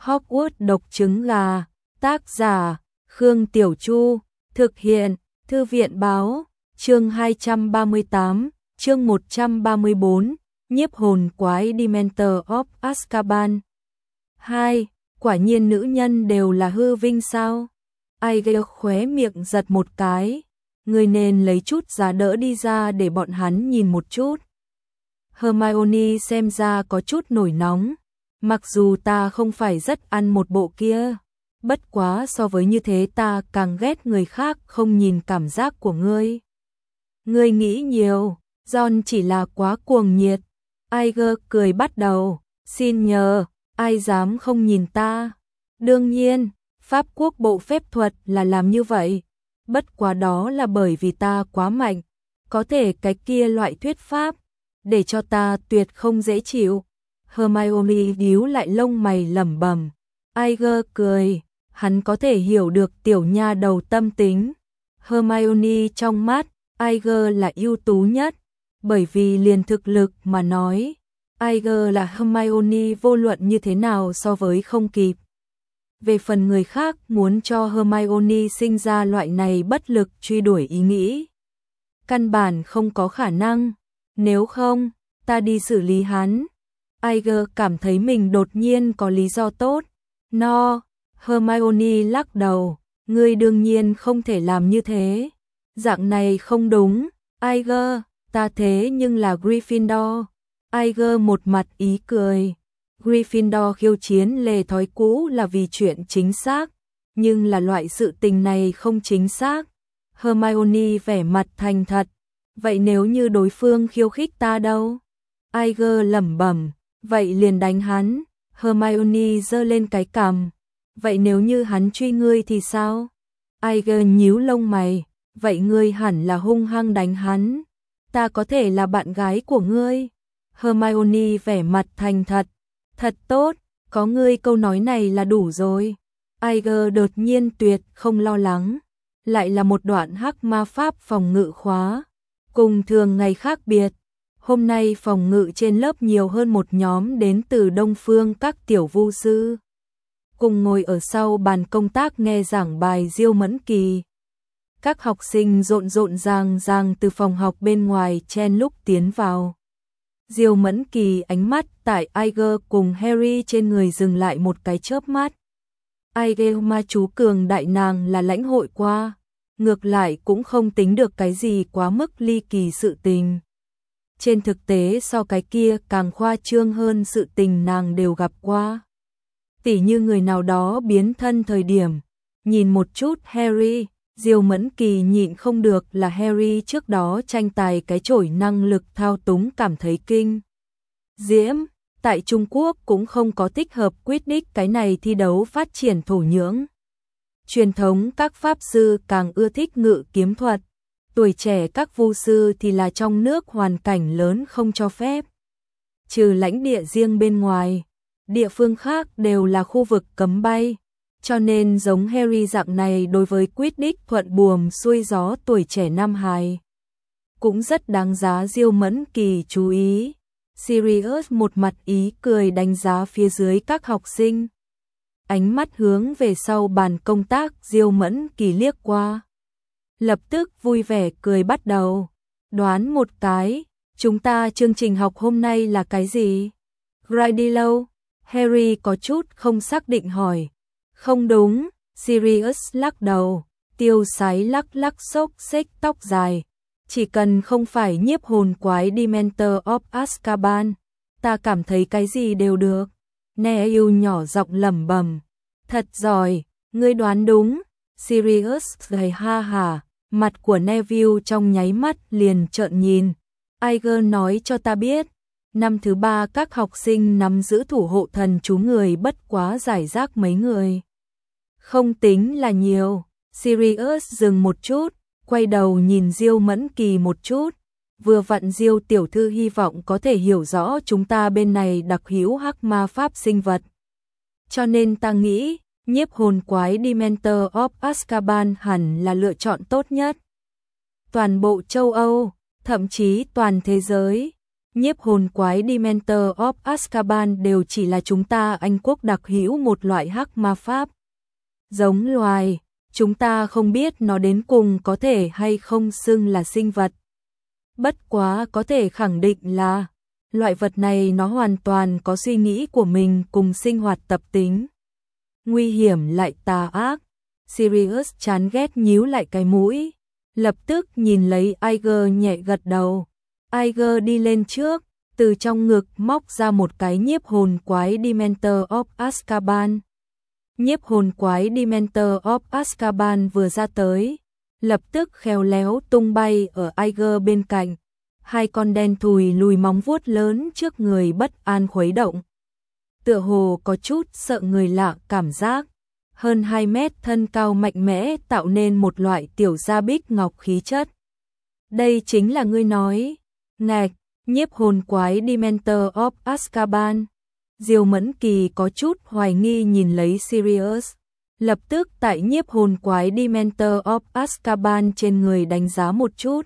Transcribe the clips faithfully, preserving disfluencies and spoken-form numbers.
Hogwarts độc trứng gà, tác giả Khương Tiểu Chu, thực hiện Thư viện Báo, chương hai trăm ba mươi tám, chương một trăm ba mươi bốn, nhiếp hồn quái Dementor of Azkaban. hai. Quả nhiên nữ nhân đều là hư vinh sao? Aige khóe miệng giật một cái, người nên lấy chút giá đỡ đi ra để bọn hắn nhìn một chút. Hermione xem ra có chút nổi nóng, mặc dù ta không phải rất ăn một bộ kia, bất quá so với như thế ta càng ghét người khác không nhìn cảm giác của ngươi. Ngươi nghĩ nhiều, John chỉ là quá cuồng nhiệt. Aige cười bắt đầu, xin nhờ, ai dám không nhìn ta? Đương nhiên, Pháp quốc bộ phép thuật là làm như vậy, bất quá đó là bởi vì ta quá mạnh, có thể cái kia loại thuyết pháp, để cho ta tuyệt không dễ chịu. Hermione nhíu lại lông mày lẩm bẩm. Aige cười, hắn có thể hiểu được tiểu nha đầu tâm tính. Hermione trong mắt, Aige là ưu tú nhất, bởi vì liền thực lực mà nói, Aige là Hermione vô luận như thế nào so với không kịp. Về phần người khác muốn cho Hermione sinh ra loại này bất lực truy đuổi ý nghĩ, căn bản không có khả năng, nếu không, ta đi xử lý hắn. Aige cảm thấy mình đột nhiên có lý do tốt. No, Hermione lắc đầu, ngươi đương nhiên không thể làm như thế. Dạng này không đúng, Aige, ta thế nhưng là Gryffindor. Aige một mặt ý cười. Gryffindor khiêu chiến lề thói cũ là vì chuyện chính xác, nhưng là loại sự tình này không chính xác. Hermione vẻ mặt thành thật, vậy nếu như đối phương khiêu khích ta đâu? Aige lẩm bẩm, vậy liền đánh hắn. Hermione giơ lên cái cằm, vậy nếu như hắn truy ngươi thì sao? Aige nhíu lông mày, vậy ngươi hẳn là hung hăng đánh hắn. Ta có thể là bạn gái của ngươi. Hermione vẻ mặt thành thật, thật tốt, có ngươi câu nói này là đủ rồi. Aige đột nhiên tuyệt không lo lắng, lại là một đoạn hắc ma pháp phòng ngự khóa, cùng thường ngày khác biệt. Hôm nay phòng ngự trên lớp nhiều hơn một nhóm đến từ Đông Phương các tiểu vu sư, cùng ngồi ở sau bàn công tác nghe giảng bài Diêu Mẫn Kỳ. Các học sinh rộn rộn ràng ràng từ phòng học bên ngoài chen lúc tiến vào. Diêu Mẫn Kỳ ánh mắt tại Aige cùng Harry trên người dừng lại một cái chớp mắt. Aige ma chú cường đại nàng là lãnh hội qua, ngược lại cũng không tính được cái gì quá mức ly kỳ sự tình. Trên thực tế so cái kia càng khoa trương hơn sự tình nàng đều gặp qua. Tỉ như người nào đó biến thân thời điểm, nhìn một chút Harry, Diêu Mẫn Kỳ nhịn không được là Harry trước đó tranh tài cái chổi năng lực thao túng cảm thấy kinh diễm. Tại Trung Quốc cũng không có thích hợp Quidditch cái này thi đấu phát triển thổ nhưỡng. Truyền thống các pháp sư càng ưa thích ngự kiếm thuật, tuổi trẻ các vu sư thì là trong nước hoàn cảnh lớn không cho phép. Trừ lãnh địa riêng bên ngoài, địa phương khác đều là khu vực cấm bay, cho nên giống Harry dạng này đối với Quidditch thuận buồm xuôi gió tuổi trẻ nam hài cũng rất đáng giá Diêu Mẫn Kỳ chú ý. Sirius một mặt ý cười đánh giá phía dưới các học sinh, ánh mắt hướng về sau bàn công tác Diêu Mẫn Kỳ liếc qua, lập tức vui vẻ cười bắt đầu. Đoán một cái, chúng ta chương trình học hôm nay là cái gì? Grindylow? Harry có chút không xác định hỏi. Không đúng, Sirius lắc đầu, tiêu sái lắc lắc xốc xếch tóc dài. Chỉ cần không phải nhiếp hồn quái Dementor of Azkaban, ta cảm thấy cái gì đều được. Neville nhỏ giọng lẩm bẩm, thật giỏi, ngươi đoán đúng. Sirius gầy ha hả, mặt của Neville trong nháy mắt liền trợn nhìn. Aige nói cho ta biết, năm thứ ba các học sinh nắm giữ thủ hộ thần chú người bất quá giải rác mấy người. Không tính là nhiều. Sirius dừng một chút, quay đầu nhìn Diêu Mẫn Kỳ một chút. Vừa vặn Diêu tiểu thư hy vọng có thể hiểu rõ chúng ta bên này đặc hữu hắc ma pháp sinh vật. Cho nên ta nghĩ, nhiếp hồn quái Dementor of Azkaban hẳn là lựa chọn tốt nhất. Toàn bộ châu Âu, thậm chí toàn thế giới, Nhiếp hồn quái Dementor of Azkaban đều chỉ là chúng ta Anh quốc đặc hữu một loại hắc ma pháp. Giống loài, chúng ta không biết nó đến cùng có thể hay không xưng là sinh vật. Bất quá có thể khẳng định là loại vật này nó hoàn toàn có suy nghĩ của mình cùng sinh hoạt tập tính. Nguy hiểm lại tà ác. Sirius chán ghét nhíu lại cái mũi, lập tức nhìn lấy Iger nhẹ gật đầu. Iger đi lên trước, từ trong ngực móc ra một cái nhiếp hồn quái Dementor of Azkaban. Nhiếp hồn quái Dementor of Azkaban vừa ra tới, lập tức khéo léo tung bay ở Iger bên cạnh. Hai con đen thùi lùi móng vuốt lớn trước người bất an khuấy động. Tựa hồ có chút sợ người lạ cảm giác. Hơn hai mét thân cao mạnh mẽ tạo nên một loại tiểu gia bích ngọc khí chất. Đây chính là ngươi nói. Ngạch, nhiếp hồn quái Dementor of Azkaban. Diêu Mẫn Kỳ có chút hoài nghi nhìn lấy Sirius. Lập tức tại nhiếp hồn quái Dementor of Azkaban trên người đánh giá một chút.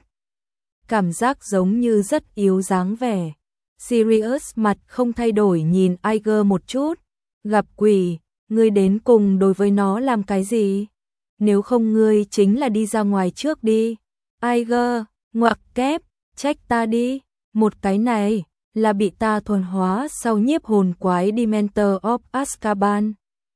Cảm giác giống như rất yếu dáng vẻ. Sirius mặt không thay đổi nhìn Iger một chút. Gặp quỷ, ngươi đến cùng đối với nó làm cái gì? Nếu không ngươi chính là đi ra ngoài trước đi. Iger, ngoặc kép, trách ta đi. Một cái này là bị ta thuần hóa sau nhiếp hồn quái Dementor of Azkaban.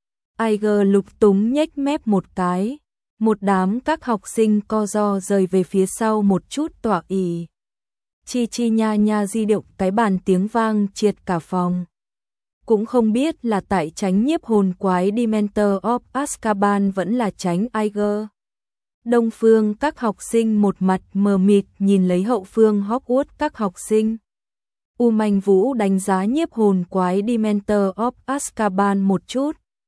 Iger lục túng nhếch mép một cái. Một đám các học sinh co ro rời về phía sau một chút tỏa ỉ. Chi chi nha nha di điệu cái bàn tiếng vang triệt cả phòng. Cũng không biết là tại tránh nhiếp hồn quái Dementor of Azkaban vẫn là tránh Iger. Đông phương các học sinh một mặt mờ mịt nhìn lấy hậu phương Hogwarts các học sinh. U Manh Vũ đánh giá nhiếp hồn quái Dementor of Azkaban một chút.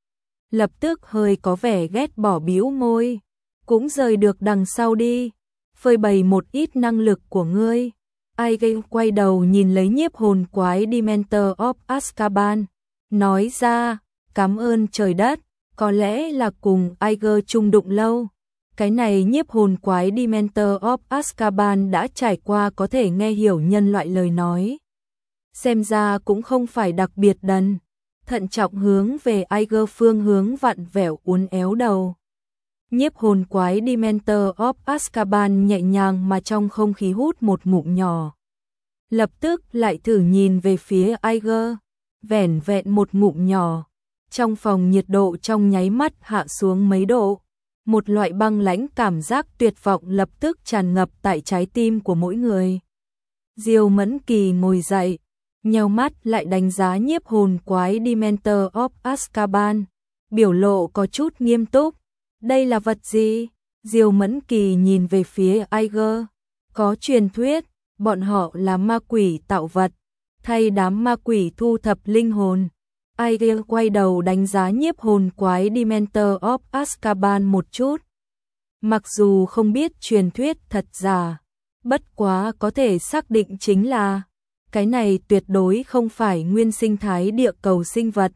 Lập tức hơi có vẻ ghét bỏ bĩu môi. Cũng rời được đằng sau đi. Phơi bày một ít năng lực của ngươi. Iger quay đầu nhìn lấy nhiếp hồn quái Dementor of Azkaban. Nói ra, cảm ơn trời đất. Có lẽ là cùng Iger chung đụng lâu. Cái này nhiếp hồn quái Dementor of Azkaban đã trải qua có thể nghe hiểu nhân loại lời nói. Xem ra cũng không phải đặc biệt đần. Thận trọng hướng về Iger phương hướng vặn vẹo uốn éo đầu. Nhiếp hồn quái Dementor of Azkaban nhẹ nhàng mà trong không khí hút một ngụm nhỏ. Lập tức lại thử nhìn về phía Iger. Vẻn vẹn một ngụm nhỏ. Trong phòng nhiệt độ trong nháy mắt hạ xuống mấy độ. Một loại băng lãnh cảm giác tuyệt vọng lập tức tràn ngập tại trái tim của mỗi người. Diêu Mẫn Kỳ ngồi dậy, nheo mắt lại đánh giá nhiếp hồn quái Dementor of Azkaban. Biểu lộ có chút nghiêm túc. Đây là vật gì? Diêu Mẫn Kỳ nhìn về phía Iger. Có truyền thuyết, bọn họ là ma quỷ tạo vật, thay đám ma quỷ thu thập linh hồn. Iger quay đầu đánh giá nhiếp hồn quái Dementor of Azkaban một chút. Mặc dù không biết truyền thuyết thật giả, bất quá có thể xác định chính là cái này tuyệt đối không phải nguyên sinh thái địa cầu sinh vật.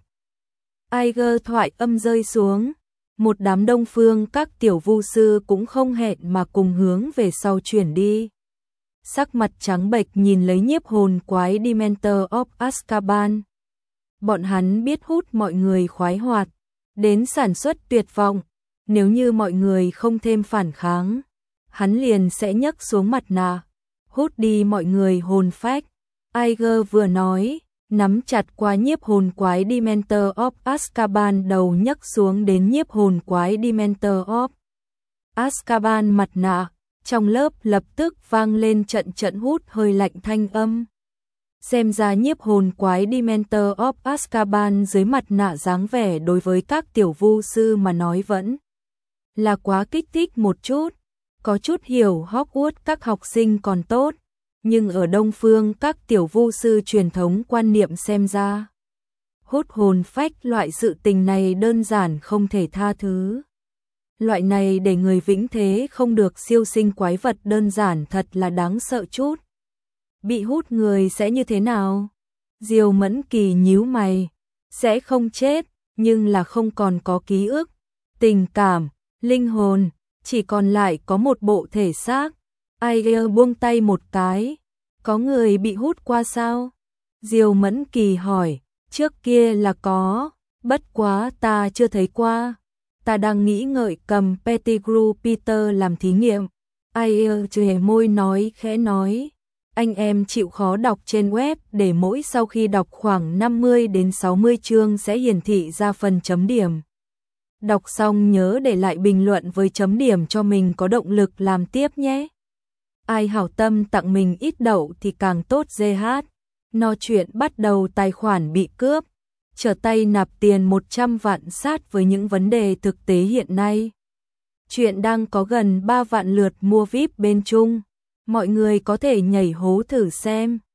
Iger thoại âm rơi xuống, một đám đông phương các tiểu vu sư cũng không hẹn mà cùng hướng về sau chuyển đi. Sắc mặt trắng bệch nhìn lấy nhiếp hồn quái Dementor of Azkaban. Bọn hắn biết hút mọi người khoái hoạt, đến sản xuất tuyệt vọng. Nếu như mọi người không thêm phản kháng, hắn liền sẽ nhấc xuống mặt nạ, hút đi mọi người hồn phách. Iger vừa nói, nắm chặt qua nhiếp hồn quái Dementor of Azkaban đầu nhấc xuống đến nhiếp hồn quái Dementor of Azkaban mặt nạ. Trong lớp lập tức vang lên trận trận hút hơi lạnh thanh âm. Xem ra nhiếp hồn quái Dementor of Azkaban dưới mặt nạ dáng vẻ đối với các tiểu vu sư mà nói vẫn là quá kích thích một chút. Có chút hiểu Hogwarts các học sinh còn tốt, nhưng ở Đông Phương các tiểu vu sư truyền thống quan niệm xem ra, hút hồn phách loại sự tình này đơn giản không thể tha thứ. Loại này để người vĩnh thế không được siêu sinh quái vật đơn giản thật là đáng sợ chút. Bị hút người sẽ như thế nào? Diêu Mẫn Kỳ nhíu mày. Sẽ không chết, nhưng là không còn có ký ức, tình cảm, linh hồn, chỉ còn lại có một bộ thể xác. Iger buông tay một cái. Có người bị hút qua sao? Diêu Mẫn Kỳ hỏi. Trước kia là có, bất quá ta chưa thấy qua. Ta đang nghĩ ngợi cầm Pettigrew Peter làm thí nghiệm. Ai ơ chề môi nói khẽ nói. Anh em chịu khó đọc trên web để mỗi sau khi đọc khoảng năm mươi đến sáu mươi chương sẽ hiển thị ra phần chấm điểm. Đọc xong nhớ để lại bình luận với chấm điểm cho mình có động lực làm tiếp nhé. Ai hảo tâm tặng mình ít đậu thì càng tốt giê hát. No chuyện bắt đầu tài khoản bị cướp. Trở tay nạp tiền một trăm vạn sát với những vấn đề thực tế hiện nay. Chuyện đang có gần ba vạn lượt mua víp bên Trung. Mọi người có thể nhảy hố thử xem.